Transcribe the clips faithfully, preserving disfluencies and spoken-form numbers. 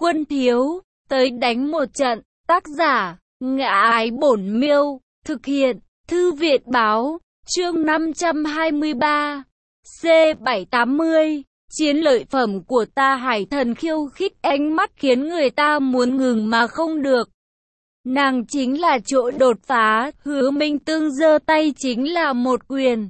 Quân thiếu, tới đánh một trận. Tác giả, Ngã Ái Bổn Miêu. Thực hiện, Thư viện báo. Chương năm trăm hai mươi ba. C bảy tám mươi. Chiến lợi phẩm của ta. Hải Thần khiêu khích, ánh mắt khiến người ta muốn ngừng mà không được. Nàng chính là chỗ đột phá. Hứa Minh Tương giơ tay chính là một quyền.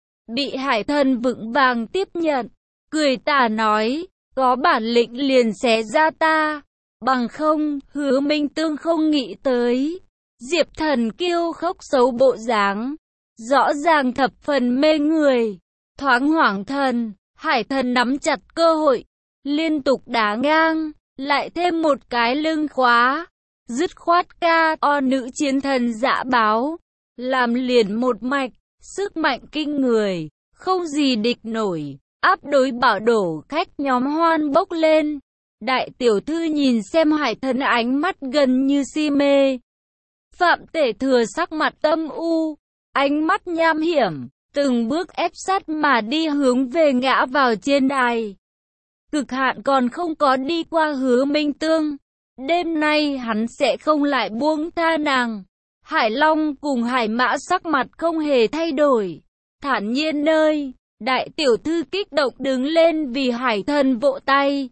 Bị Hải Thần vững vàng tiếp nhận. Cười tà nói, có bản lĩnh liền xé ra ta. Bằng không, Hứa Minh Tương không nghĩ tới. Diệp Thần kiêu khốc xấu bộ dáng, rõ ràng thập phần mê người. Thoáng hoảng thần, Hải Thần nắm chặt cơ hội, liên tục đá ngang, lại thêm một cái lưng khóa. Dứt khoát ca o nữ chiến thần dã báo, làm liền một mạch, sức mạnh kinh người, không gì địch nổi, áp đối bảo đổ khách nhóm hoan bốc lên. Đại tiểu thư nhìn xem Hải Thần ánh mắt gần như si mê. Phạm Tể Thừa sắc mặt âm u, ánh mắt nham hiểm, từng bước ép sát mà đi hướng về ngã vào trên đài. Cực hạn còn không có đi qua Hứa Minh Tương. Đêm nay hắn sẽ không lại buông tha nàng. Hải Long cùng Hải Mã sắc mặt không hề thay đổi. Thản nhiên nơi, đại tiểu thư kích động đứng lên vì Hải Thần vỗ tay.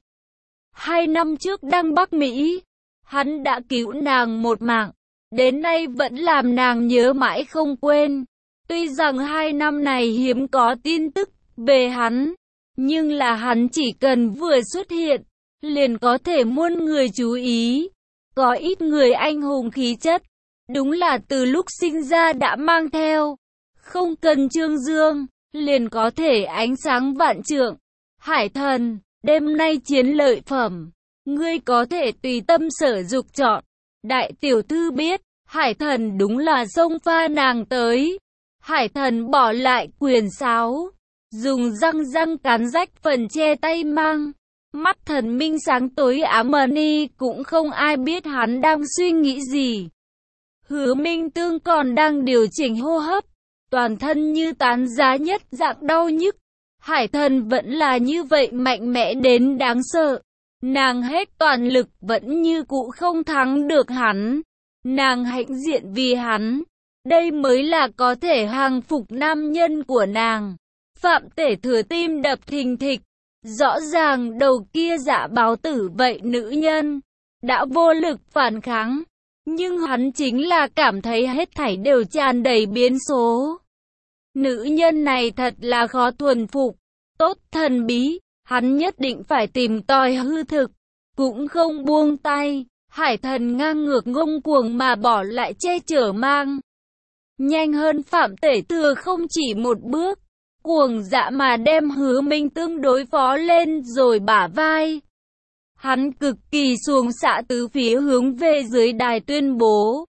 Hai năm trước đang Bắc Mỹ, hắn đã cứu nàng một mạng. Đến nay vẫn làm nàng nhớ mãi không quên. Tuy rằng hai năm này hiếm có tin tức về hắn, nhưng là hắn chỉ cần vừa xuất hiện, liền có thể muôn người chú ý. Có ít người anh hùng khí chất, đúng là từ lúc sinh ra đã mang theo. Không cần trương dương, liền có thể ánh sáng vạn trượng. Hải Thần, đêm nay chiến lợi phẩm, ngươi có thể tùy tâm sở dục chọn. Đại tiểu thư biết, Hải Thần đúng là xông pha nàng tới. Hải Thần bỏ lại quyền sáo, dùng răng răng cắn rách phần che tay mang. Mắt thần minh sáng tối ám ni cũng không ai biết hắn đang suy nghĩ gì. Hứa Minh Tương còn đang điều chỉnh hô hấp, toàn thân như tán giá nhất dạng đau nhức. Hải Thần vẫn là như vậy mạnh mẽ đến đáng sợ. Nàng hết toàn lực vẫn như cũ không thắng được hắn. Nàng hãnh diện vì hắn. Đây mới là có thể hàng phục nam nhân của nàng. Phạm Tể Thừa tim đập thình thịch. Rõ ràng đầu kia dã báo tử vậy nữ nhân đã vô lực phản kháng. Nhưng hắn chính là cảm thấy hết thảy đều tràn đầy biến số. Nữ nhân này thật là khó thuần phục. Tốt thần bí, hắn nhất định phải tìm tòi hư thực. Cũng không buông tay. Hải Thần ngang ngược ngông cuồng mà bỏ lại che chở mang. Nhanh hơn Phạm Tể Thừa không chỉ một bước. Cuồng dã mà đem Hứa Minh Tương đối phó lên rồi bả vai. Hắn cực kỳ xuồng xạ tứ phía hướng về dưới đài tuyên bố.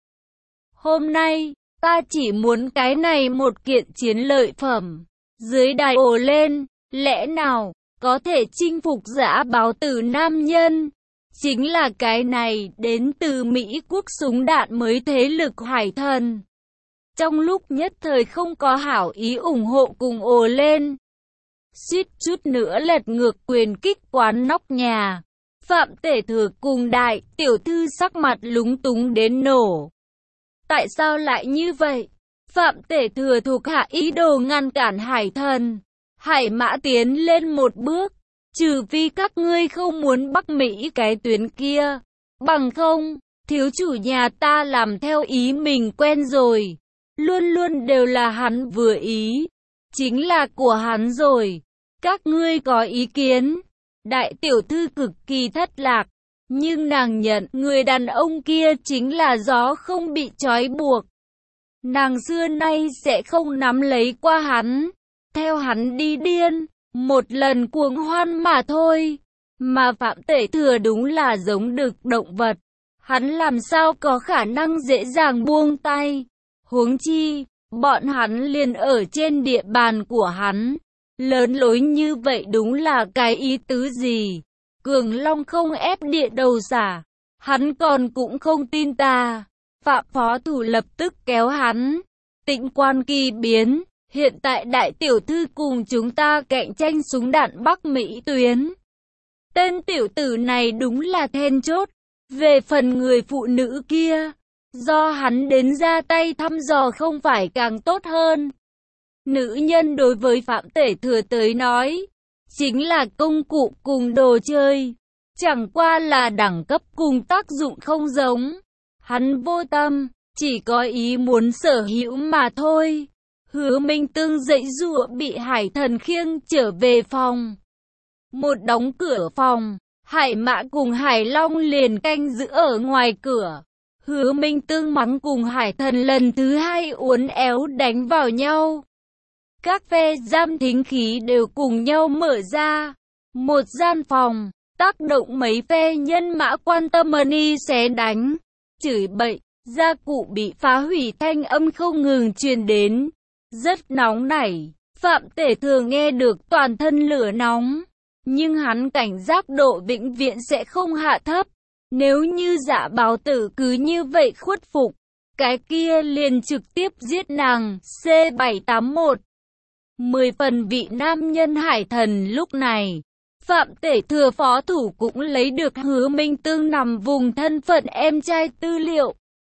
Hôm nay, ta chỉ muốn cái này một kiện chiến lợi phẩm. Dưới đài ồ lên, lẽ nào, có thể chinh phục dã báo tử nam nhân. Chính là cái này đến từ Mỹ quốc súng đạn mới thế lực Hải Thần. Trong lúc nhất thời không có hảo ý ủng hộ cùng ồ lên. Suýt chút nữa lật ngược quyền kích quán nóc nhà. Phạm Tể Thừa cùng đại tiểu thư sắc mặt lúng túng đến nổ. Tại sao lại như vậy? Phạm Tể Thừa thuộc hạ ý đồ ngăn cản Hải Thần. Hải Mã tiến lên một bước. Trừ phi các ngươi không muốn Bắc Mỹ cái tuyến kia. Bằng không, thiếu chủ nhà ta làm theo ý mình quen rồi. Luôn luôn đều là hắn vừa ý. Chính là của hắn rồi. Các ngươi có ý kiến? Đại tiểu thư cực kỳ thất lạc. Nhưng nàng nhận người đàn ông kia chính là gió không bị trói buộc. Nàng xưa nay sẽ không nắm lấy qua hắn. Theo hắn đi điên. Một lần cuồng hoan mà thôi. Mà Phạm Tể Thừa đúng là giống đực động vật. Hắn làm sao có khả năng dễ dàng buông tay. Huống chi, bọn hắn liền ở trên địa bàn của hắn. Lớn lối như vậy đúng là cái ý tứ gì? Cường Long không ép địa đầu xả. Hắn còn cũng không tin ta. Phạm phó thủ lập tức kéo hắn. Tịnh Quan kỳ biến. Hiện tại đại tiểu thư cùng chúng ta cạnh tranh súng đạn Bắc Mỹ tuyến. Tên tiểu tử này đúng là then chốt. Về phần người phụ nữ kia, do hắn đến ra tay thăm dò không phải càng tốt hơn. Nữ nhân đối với Phạm Tể Thừa tới nói, chính là công cụ cùng đồ chơi. Chẳng qua là đẳng cấp cùng tác dụng không giống. Hắn vô tâm, chỉ có ý muốn sở hữu mà thôi. Hứa Minh Tương dãy giụa bị Hải Thần khiêng trở về phòng. Một đóng cửa phòng, Hải Mã cùng Hải Long liền canh giữ ở ngoài cửa. Hứa Minh Tương mắng cùng Hải Thần lần thứ hai uốn éo đánh vào nhau. Các phe giam thính khí đều cùng nhau mở ra. Một gian phòng, tác động mấy phe nhân mã quan tâm ni xé đánh, chửi bậy, gia cụ bị phá hủy thanh âm không ngừng truyền đến. Rất nóng nảy, Phạm Tể Thừa nghe được toàn thân lửa nóng. Nhưng hắn cảnh giác độ vĩnh viễn sẽ không hạ thấp. Nếu như Dạ Báo Tử cứ như vậy khuất phục, cái kia liền trực tiếp giết nàng. C bảy tám mốt Mười phần vị nam nhân Hải Thần lúc này, Phạm Tể Thừa phó thủ cũng lấy được Hứa Minh Tương nằm vùng thân phận em trai tư liệu.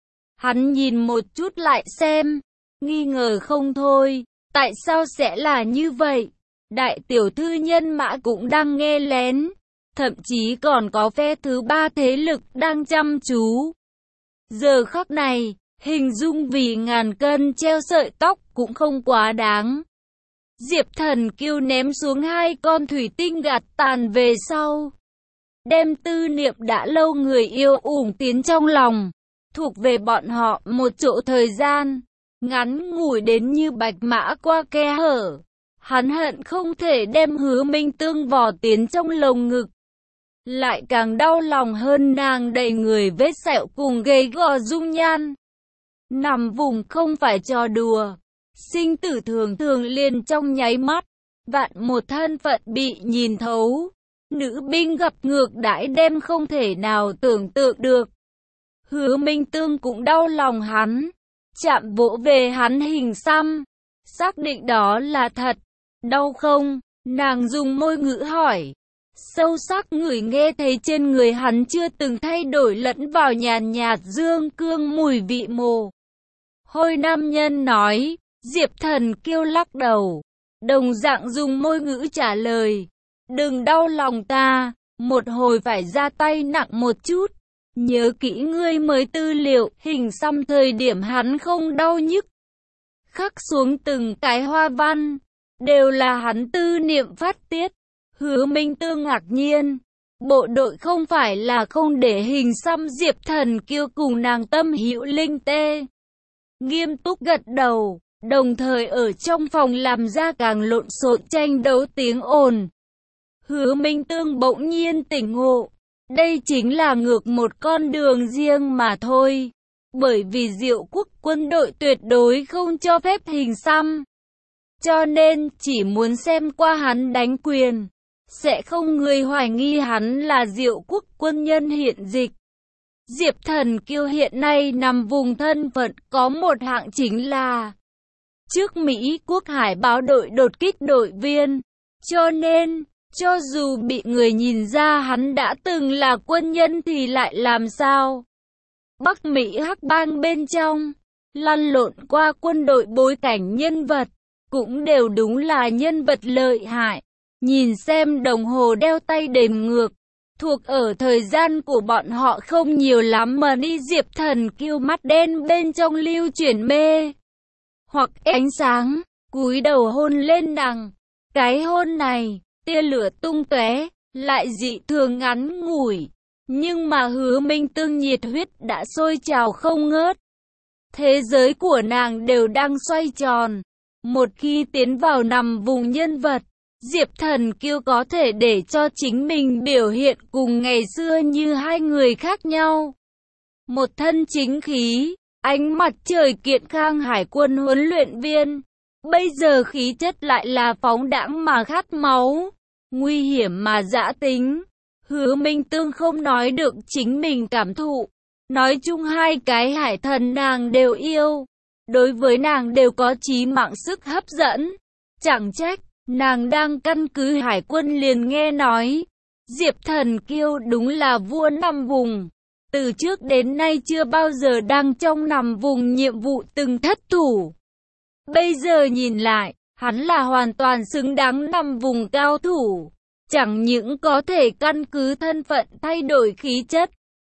Hắn nhìn một chút lại xem, nghi ngờ không thôi, tại sao sẽ là như vậy? Đại tiểu thư nhân mã cũng đang nghe lén, thậm chí còn có phe thứ ba thế lực đang chăm chú. Giờ khắc này, hình dung vì ngàn cân treo sợi tóc cũng không quá đáng. Diệp Thần Kiêu ném xuống hai con thủy tinh gạt tàn về sau, đem tư niệm đã lâu người yêu ủng tiến trong lòng, thuộc về bọn họ một chỗ thời gian, ngắn ngủi đến như bạch mã qua khe hở. Hắn hận không thể đem Hứa Minh Tương vò tiến trong lồng ngực. Lại càng đau lòng hơn nàng đầy người vết sẹo cùng gầy gò dung nhan. Nằm vùng không phải trò đùa. Sinh tử thường thường liền trong nháy mắt. Vạn một thân phận bị nhìn thấu. Nữ binh gặp ngược đãi đem không thể nào tưởng tượng được. Hứa Minh Tương cũng đau lòng hắn. Chạm vỗ về hắn hình xăm. Xác định đó là thật. Đau không? Nàng dùng môi ngữ hỏi. Sâu sắc người nghe thấy trên người hắn chưa từng thay đổi lẫn vào nhàn nhạt dương cương mùi vị mồ hôi. Nam nhân nói. Diệp Thần Kiêu lắc đầu, đồng dạng dùng môi ngữ trả lời. Đừng đau lòng ta, một hồi phải ra tay nặng một chút. Nhớ kỹ ngươi mới tư liệu, hình xăm thời điểm hắn không đau nhức. Khắc xuống từng cái hoa văn, đều là hắn tư niệm phát tiết. Hứa Minh Tương ngạc nhiên, bộ đội không phải là không để hình xăm. Diệp Thần Kiêu cùng nàng tâm hữu linh tê, nghiêm túc gật đầu, đồng thời ở trong phòng làm ra càng lộn xộn tranh đấu tiếng ồn. Hứa Minh Tương bỗng nhiên tỉnh ngộ, đây chính là ngược một con đường riêng mà thôi, bởi vì Diệu Quốc quân đội tuyệt đối không cho phép hình xăm. Cho nên chỉ muốn xem qua hắn đánh quyền, sẽ không người hoài nghi hắn là Diệu Quốc quân nhân hiện dịch. Diệp Thần Kiêu hiện nay nằm vùng thân phận có một hạng chính là trước Mỹ Quốc Hải báo đội đột kích đội viên. Cho nên, cho dù bị người nhìn ra hắn đã từng là quân nhân thì lại làm sao? Bắc Mỹ hắc bang bên trong, lăn lộn qua quân đội bối cảnh nhân vật, cũng đều đúng là nhân vật lợi hại. Nhìn xem đồng hồ đeo tay đếm ngược, thuộc ở thời gian của bọn họ không nhiều lắm mà đi. Diệp Thần Kiêu mắt đen bên trong lưu chuyển mê hoặc ánh sáng, cúi đầu hôn lên nàng. Cái hôn này, tia lửa tung tóe, lại dị thường ngắn ngủi, nhưng mà Hứa Minh Tương nhiệt huyết đã sôi trào không ngớt. Thế giới của nàng đều đang xoay tròn. Một khi tiến vào nằm vùng nhân vật, Diệp Thần Kiêu có thể để cho chính mình biểu hiện cùng ngày xưa như hai người khác nhau. Một thân chính khí, ánh mặt trời kiện khang hải quân huấn luyện viên, bây giờ khí chất lại là phóng đãng mà khát máu, nguy hiểm mà dã tính. Hứa Minh Tương không nói được chính mình cảm thụ. Nói chung hai cái hải thần nàng đều yêu, đối với nàng đều có chí mạng sức hấp dẫn. Chẳng trách, nàng đang căn cứ hải quân liền nghe nói, Diệp Thần Kiêu đúng là vua nằm vùng. Từ trước đến nay chưa bao giờ đang trong nằm vùng nhiệm vụ từng thất thủ. Bây giờ nhìn lại, hắn là hoàn toàn xứng đáng nằm vùng cao thủ. Chẳng những có thể căn cứ thân phận thay đổi khí chất,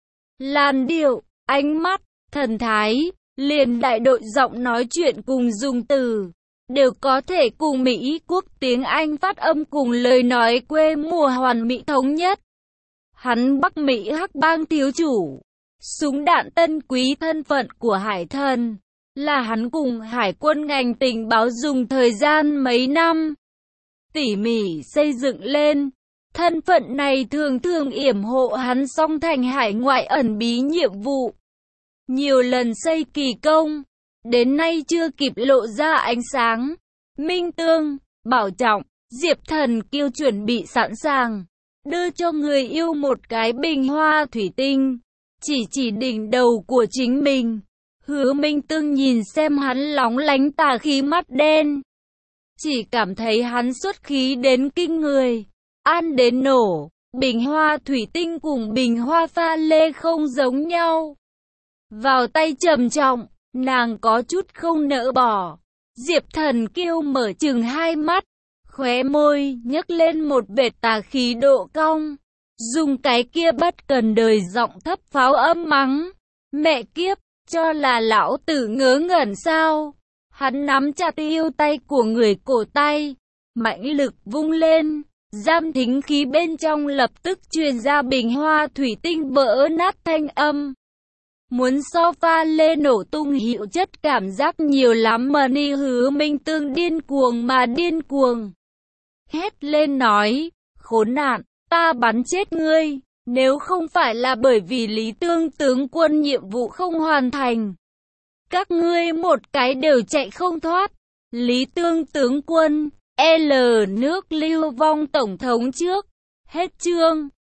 làn điệu, ánh mắt, thần thái, liền đại đội giọng nói chuyện cùng dùng từ, đều có thể cùng Mỹ quốc tiếng Anh phát âm cùng lời nói quê mùa hoàn mỹ thống nhất. Hắn Bắc Mỹ Hắc Bang thiếu chủ, súng đạn tân quý, thân phận của hải thần, là hắn cùng hải quân ngành tình báo dùng thời gian mấy năm tỉ mỉ xây dựng lên. Thân phận này thường thường yểm hộ hắn song thành hải ngoại ẩn bí nhiệm vụ. Nhiều lần xây kỳ công, đến nay chưa kịp lộ ra ánh sáng. Minh Tương, Bảo Trọng, Diệp Thần Kiêu chuẩn bị sẵn sàng, đưa cho người yêu một cái bình hoa thủy tinh, chỉ chỉ đỉnh đầu của chính mình. Hứa Minh Tương nhìn xem hắn lóng lánh tà khí mắt đen, chỉ cảm thấy hắn xuất khí đến kinh người, ăn đến nổ. Bình hoa thủy tinh cùng bình hoa pha lê không giống nhau, vào tay trầm trọng, nàng có chút không nỡ bỏ. Diệp Thần Kiêu mở chừng hai mắt, khóe môi nhấc lên một vệt tà khí độ cong, dùng cái kia bất cần đời giọng thấp pháo âm mắng. Mẹ kiếp, cho là lão tử ngớ ngẩn sao? Hắn nắm chặt yêu tay của người cổ tay, mãnh lực vung lên, giam thính khí bên trong lập tức truyền ra bình hoa thủy tinh vỡ nát thanh âm. Muốn so pha lê nổ tung hiệu chất cảm giác nhiều lắm mà ni. Hứa Minh Tương điên cuồng mà điên cuồng, hét lên nói, khốn nạn, ta bắn chết ngươi, nếu không phải là bởi vì Lý Tương tướng quân nhiệm vụ không hoàn thành, các ngươi một cái đều chạy không thoát. Lý Tương tướng quân, L nước lưu vong tổng thống trước. Hết chương.